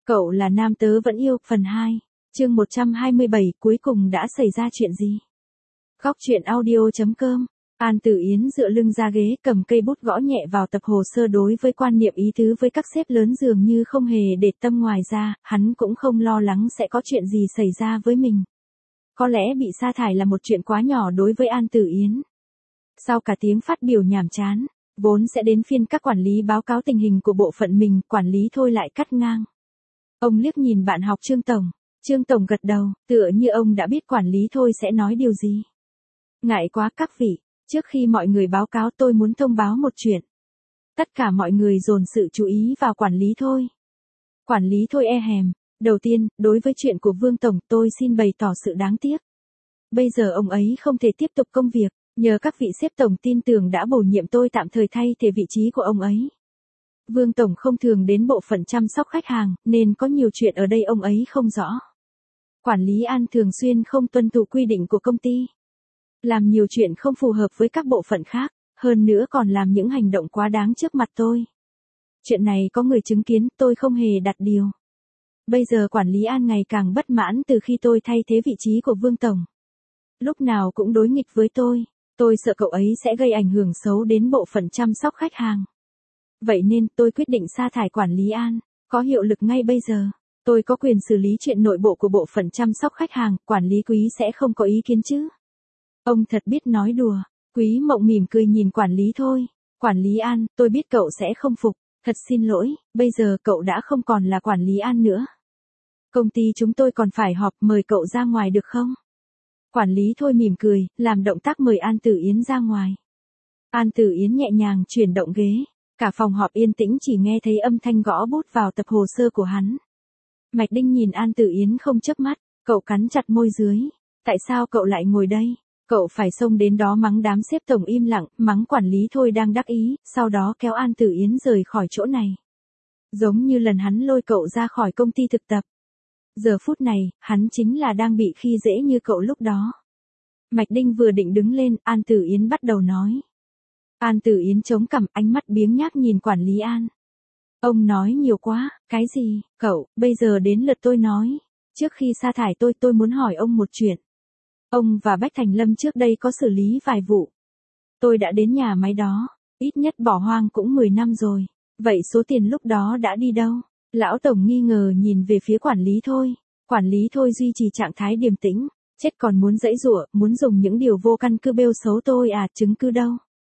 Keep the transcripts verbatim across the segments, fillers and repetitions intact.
Cậu là nam tớ vẫn yêu, phần hai, chương một trăm hai mươi bảy, cuối cùng đã xảy ra chuyện gì? Góc truyện audio.com. An Tử Yến dựa lưng ra ghế, cầm cây bút gõ nhẹ vào tập hồ sơ. Đối với quan niệm ý tứ với các sếp lớn dường như không hề để tâm, ngoài ra, hắn cũng không lo lắng sẽ có chuyện gì xảy ra với mình. Có lẽ bị sa thải là một chuyện quá nhỏ đối với An Tử Yến. Sau cả tiếng phát biểu nhàm chán, vốn sẽ đến phiên các quản lý báo cáo tình hình của bộ phận mình, quản lý Thôi lại cắt ngang. Ông liếc nhìn bạn học Trương Tổng. Trương Tổng gật đầu, tựa như ông đã biết quản lý Thôi sẽ nói điều gì. Ngại quá các vị, trước khi mọi người báo cáo tôi muốn thông báo một chuyện. Tất cả mọi người dồn sự chú ý vào quản lý Thôi. Quản lý Thôi e hèm. Đầu tiên, đối với chuyện của Vương Tổng, tôi xin bày tỏ sự đáng tiếc. Bây giờ ông ấy không thể tiếp tục công việc, nhờ các vị sếp tổng tin tưởng đã bổ nhiệm tôi tạm thời thay thế vị trí của ông ấy. Vương Tổng không thường đến bộ phận chăm sóc khách hàng, nên có nhiều chuyện ở đây ông ấy không rõ. Quản lý An thường xuyên không tuân thủ quy định của công ty. Làm nhiều chuyện không phù hợp với các bộ phận khác, hơn nữa còn làm những hành động quá đáng trước mặt tôi. Chuyện này có người chứng kiến, tôi không hề đặt điều. Bây giờ quản lý An ngày càng bất mãn từ khi tôi thay thế vị trí của Vương Tổng. Lúc nào cũng đối nghịch với tôi, tôi sợ cậu ấy sẽ gây ảnh hưởng xấu đến bộ phận chăm sóc khách hàng. Vậy nên tôi quyết định sa thải quản lý An, có hiệu lực ngay bây giờ. Tôi có quyền xử lý chuyện nội bộ của bộ phận chăm sóc khách hàng, quản lý Quý sẽ không có ý kiến chứ? Ông thật biết nói đùa. Quý Mộng mỉm cười nhìn quản lý Thôi. Quản lý An, tôi biết cậu sẽ không phục, thật xin lỗi, bây giờ cậu đã không còn là quản lý An nữa. Công ty chúng tôi còn phải họp, mời cậu ra ngoài được không? Quản lý Thôi mỉm cười, làm động tác mời An Tử Yến ra ngoài. An Tử Yến nhẹ nhàng chuyển động ghế. Cả phòng họp yên tĩnh, chỉ nghe thấy âm thanh gõ bút vào tập hồ sơ của hắn. Mạch Đinh nhìn An Tử Yến không chớp mắt, cậu cắn chặt môi dưới. Tại sao cậu lại ngồi đây? Cậu phải xông đến đó mắng đám sếp tổng im lặng, mắng quản lý Thôi đang đắc ý, sau đó kéo An Tử Yến rời khỏi chỗ này. Giống như lần hắn lôi cậu ra khỏi công ty thực tập. Giờ phút này, hắn chính là đang bị khi dễ như cậu lúc đó. Mạch Đinh vừa định đứng lên, An Tử Yến bắt đầu nói. An Tử Yến chống cằm, ánh mắt biếng nhác nhìn quản lý An. Ông nói nhiều quá, cái gì, cậu, bây giờ đến lượt tôi nói. Trước khi sa thải tôi, tôi muốn hỏi ông một chuyện. Ông và Bách Thành Lâm trước đây có xử lý vài vụ. Tôi đã đến nhà máy đó, ít nhất bỏ hoang cũng mười năm rồi. Vậy số tiền lúc đó đã đi đâu? Lão Tổng nghi ngờ nhìn về phía quản lý Thôi. Quản lý Thôi duy trì trạng thái điềm tĩnh. Chết còn muốn giãy giụa, muốn dùng những điều vô căn cứ bêu xấu tôi à, chứng cứ đâu?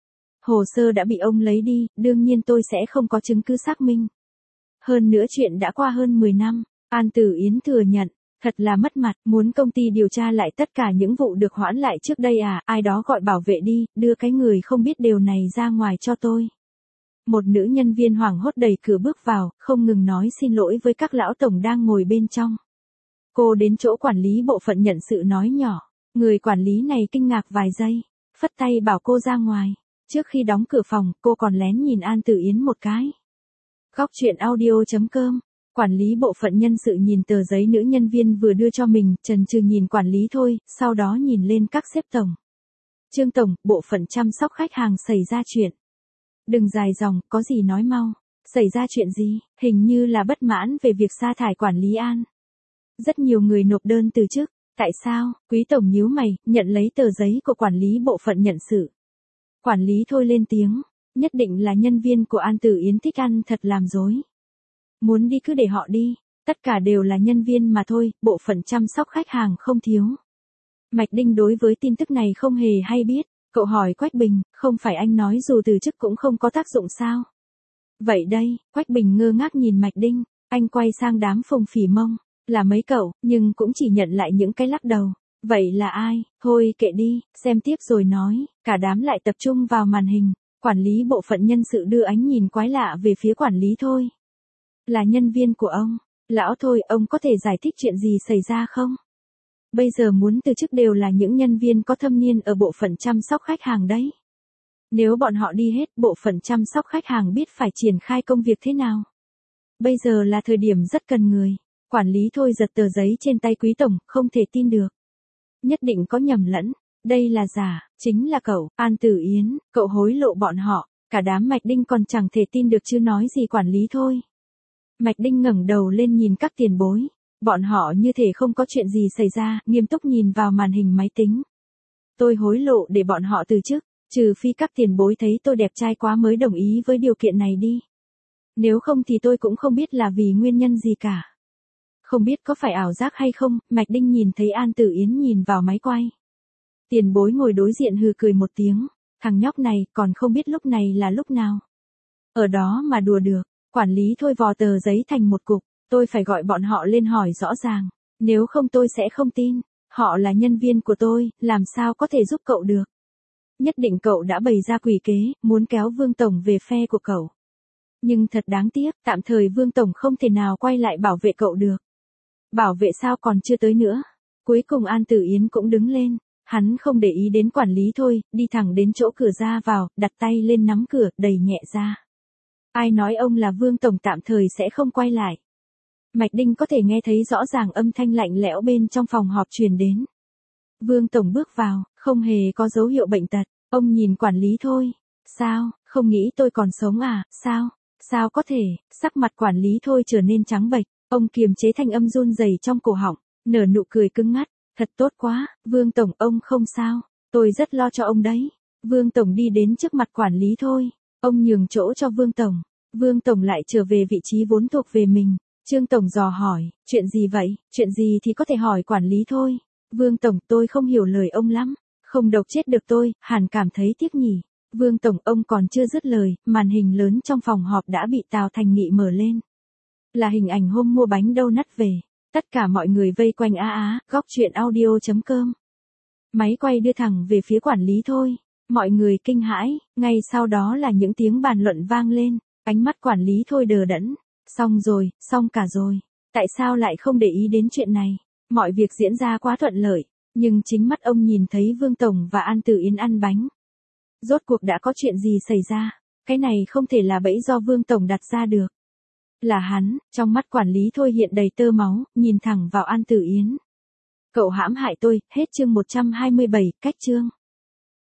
Hồ sơ đã bị ông lấy đi, đương nhiên tôi sẽ không có chứng cứ xác minh. Hơn nữa chuyện đã qua hơn mười năm, An Tử Yến thừa nhận, thật là mất mặt, muốn công ty điều tra lại tất cả những vụ được hoãn lại trước đây à, ai đó gọi bảo vệ đi, đưa cái người không biết điều này ra ngoài cho tôi. Một nữ nhân viên hoảng hốt đẩy cửa bước vào, không ngừng nói xin lỗi với các lão tổng đang ngồi bên trong. Cô đến chỗ quản lý bộ phận nhận sự nói nhỏ, người quản lý này kinh ngạc vài giây, phất tay bảo cô ra ngoài. Trước khi đóng cửa phòng, cô còn lén nhìn An Tử Yến một cái. Góc truyện audio.com. Quản lý bộ phận nhân sự nhìn tờ giấy nữ nhân viên vừa đưa cho mình, chần chừ nhìn quản lý Thôi, sau đó nhìn lên các sếp tổng. Trương Tổng, bộ phận chăm sóc khách hàng xảy ra chuyện. Đừng dài dòng, có gì nói mau. Xảy ra chuyện gì? Hình như là bất mãn về việc sa thải quản lý An. Rất nhiều người nộp đơn từ chức. Tại sao? Quý Tổng nhíu mày, nhận lấy tờ giấy của quản lý bộ phận nhận sự. Quản lý Thôi lên tiếng, nhất định là nhân viên của An Tử Yến thích ăn thật làm dối. Muốn đi cứ để họ đi, tất cả đều là nhân viên mà thôi, bộ phận chăm sóc khách hàng không thiếu. Mạch Đinh đối với tin tức này không hề hay biết, cậu hỏi Quách Bình, không phải anh nói dù từ chức cũng không có tác dụng sao? Vậy đây, Quách Bình ngơ ngác nhìn Mạch Đinh, anh quay sang đám Phùng Phỉ Mông, là mấy cậu, nhưng cũng chỉ nhận lại những cái lắc đầu. Vậy là ai? Thôi kệ đi, xem tiếp rồi nói. Cả đám lại tập trung vào màn hình. Quản lý bộ phận nhân sự đưa ánh nhìn quái lạ về phía quản lý Thôi. Là nhân viên của ông. Lão Thôi, ông có thể giải thích chuyện gì xảy ra không? Bây giờ muốn từ chức đều là những nhân viên có thâm niên ở bộ phận chăm sóc khách hàng đấy. Nếu bọn họ đi hết, bộ phận chăm sóc khách hàng biết phải triển khai công việc thế nào. Bây giờ là thời điểm rất cần người. Quản lý Thôi giật tờ giấy trên tay Quý Tổng, không thể tin được. Nhất định có nhầm lẫn, đây là giả, chính là cậu, An Tử Yến, cậu hối lộ bọn họ, cả đám Mạch Đinh còn chẳng thể tin được chứ nói gì quản lý Thôi. Mạch Đinh ngẩng đầu lên nhìn các tiền bối. Bọn họ như thể không có chuyện gì xảy ra, nghiêm túc nhìn vào màn hình máy tính. Tôi hối lộ để bọn họ từ chức, trừ phi các tiền bối thấy tôi đẹp trai quá mới đồng ý với điều kiện này đi. Nếu không thì tôi cũng không biết là vì nguyên nhân gì cả. Không biết có phải ảo giác hay không, Mạch Đinh nhìn thấy An Tử Yến nhìn vào máy quay. Tiền bối ngồi đối diện hừ cười một tiếng, thằng nhóc này còn không biết lúc này là lúc nào. Ở đó mà đùa được, quản lý thôi vò tờ giấy thành một cục, tôi phải gọi bọn họ lên hỏi rõ ràng, nếu không tôi sẽ không tin, họ là nhân viên của tôi, làm sao có thể giúp cậu được. Nhất định cậu đã bày ra quỷ kế, muốn kéo Vương Tổng về phe của cậu. Nhưng thật đáng tiếc, tạm thời Vương Tổng không thể nào quay lại bảo vệ cậu được. Bảo vệ sao còn chưa tới nữa. Cuối cùng An Tử Yến cũng đứng lên, hắn không để ý đến quản lý thôi, đi thẳng đến chỗ cửa ra vào, đặt tay lên nắm cửa, đẩy nhẹ ra. Ai nói ông là Vương Tổng tạm thời sẽ không quay lại. Mạch Đinh có thể nghe thấy rõ ràng âm thanh lạnh lẽo bên trong phòng họp truyền đến. Vương Tổng bước vào, không hề có dấu hiệu bệnh tật, ông nhìn quản lý thôi. Sao, không nghĩ tôi còn sống à, sao, sao có thể, sắc mặt quản lý thôi trở nên trắng bệch, ông kiềm chế thanh âm run rẩy trong cổ họng, nở nụ cười cứng ngắt, thật tốt quá, Vương Tổng ông không sao, tôi rất lo cho ông đấy. Vương Tổng đi đến trước mặt quản lý thôi, ông nhường chỗ cho Vương Tổng, Vương Tổng lại trở về vị trí vốn thuộc về mình. Trương Tổng dò hỏi, chuyện gì vậy, chuyện gì thì có thể hỏi quản lý thôi. Vương Tổng, tôi không hiểu lời ông lắm, không độc chết được tôi, Hàn cảm thấy tiếc nhỉ. Vương Tổng, ông còn chưa dứt lời, màn hình lớn trong phòng họp đã bị Tào Thành Nghị mở lên. Là hình ảnh hôm mua bánh đâu nắt về, tất cả mọi người vây quanh á á, góc chuyện audio chấm com. Máy quay đưa thẳng về phía quản lý thôi, mọi người kinh hãi, ngay sau đó là những tiếng bàn luận vang lên, ánh mắt quản lý thôi đờ đẫn. Xong rồi, xong cả rồi. Tại sao lại không để ý đến chuyện này? Mọi việc diễn ra quá thuận lợi, nhưng chính mắt ông nhìn thấy Vương Tổng và An Tử Yến ăn bánh. Rốt cuộc đã có chuyện gì xảy ra? Cái này không thể là bẫy do Vương Tổng đặt ra được. Là hắn, trong mắt quản lý thôi hiện đầy tơ máu, nhìn thẳng vào An Tử Yến. Cậu hãm hại tôi, hết chương một trăm hai mươi bảy, cách chương.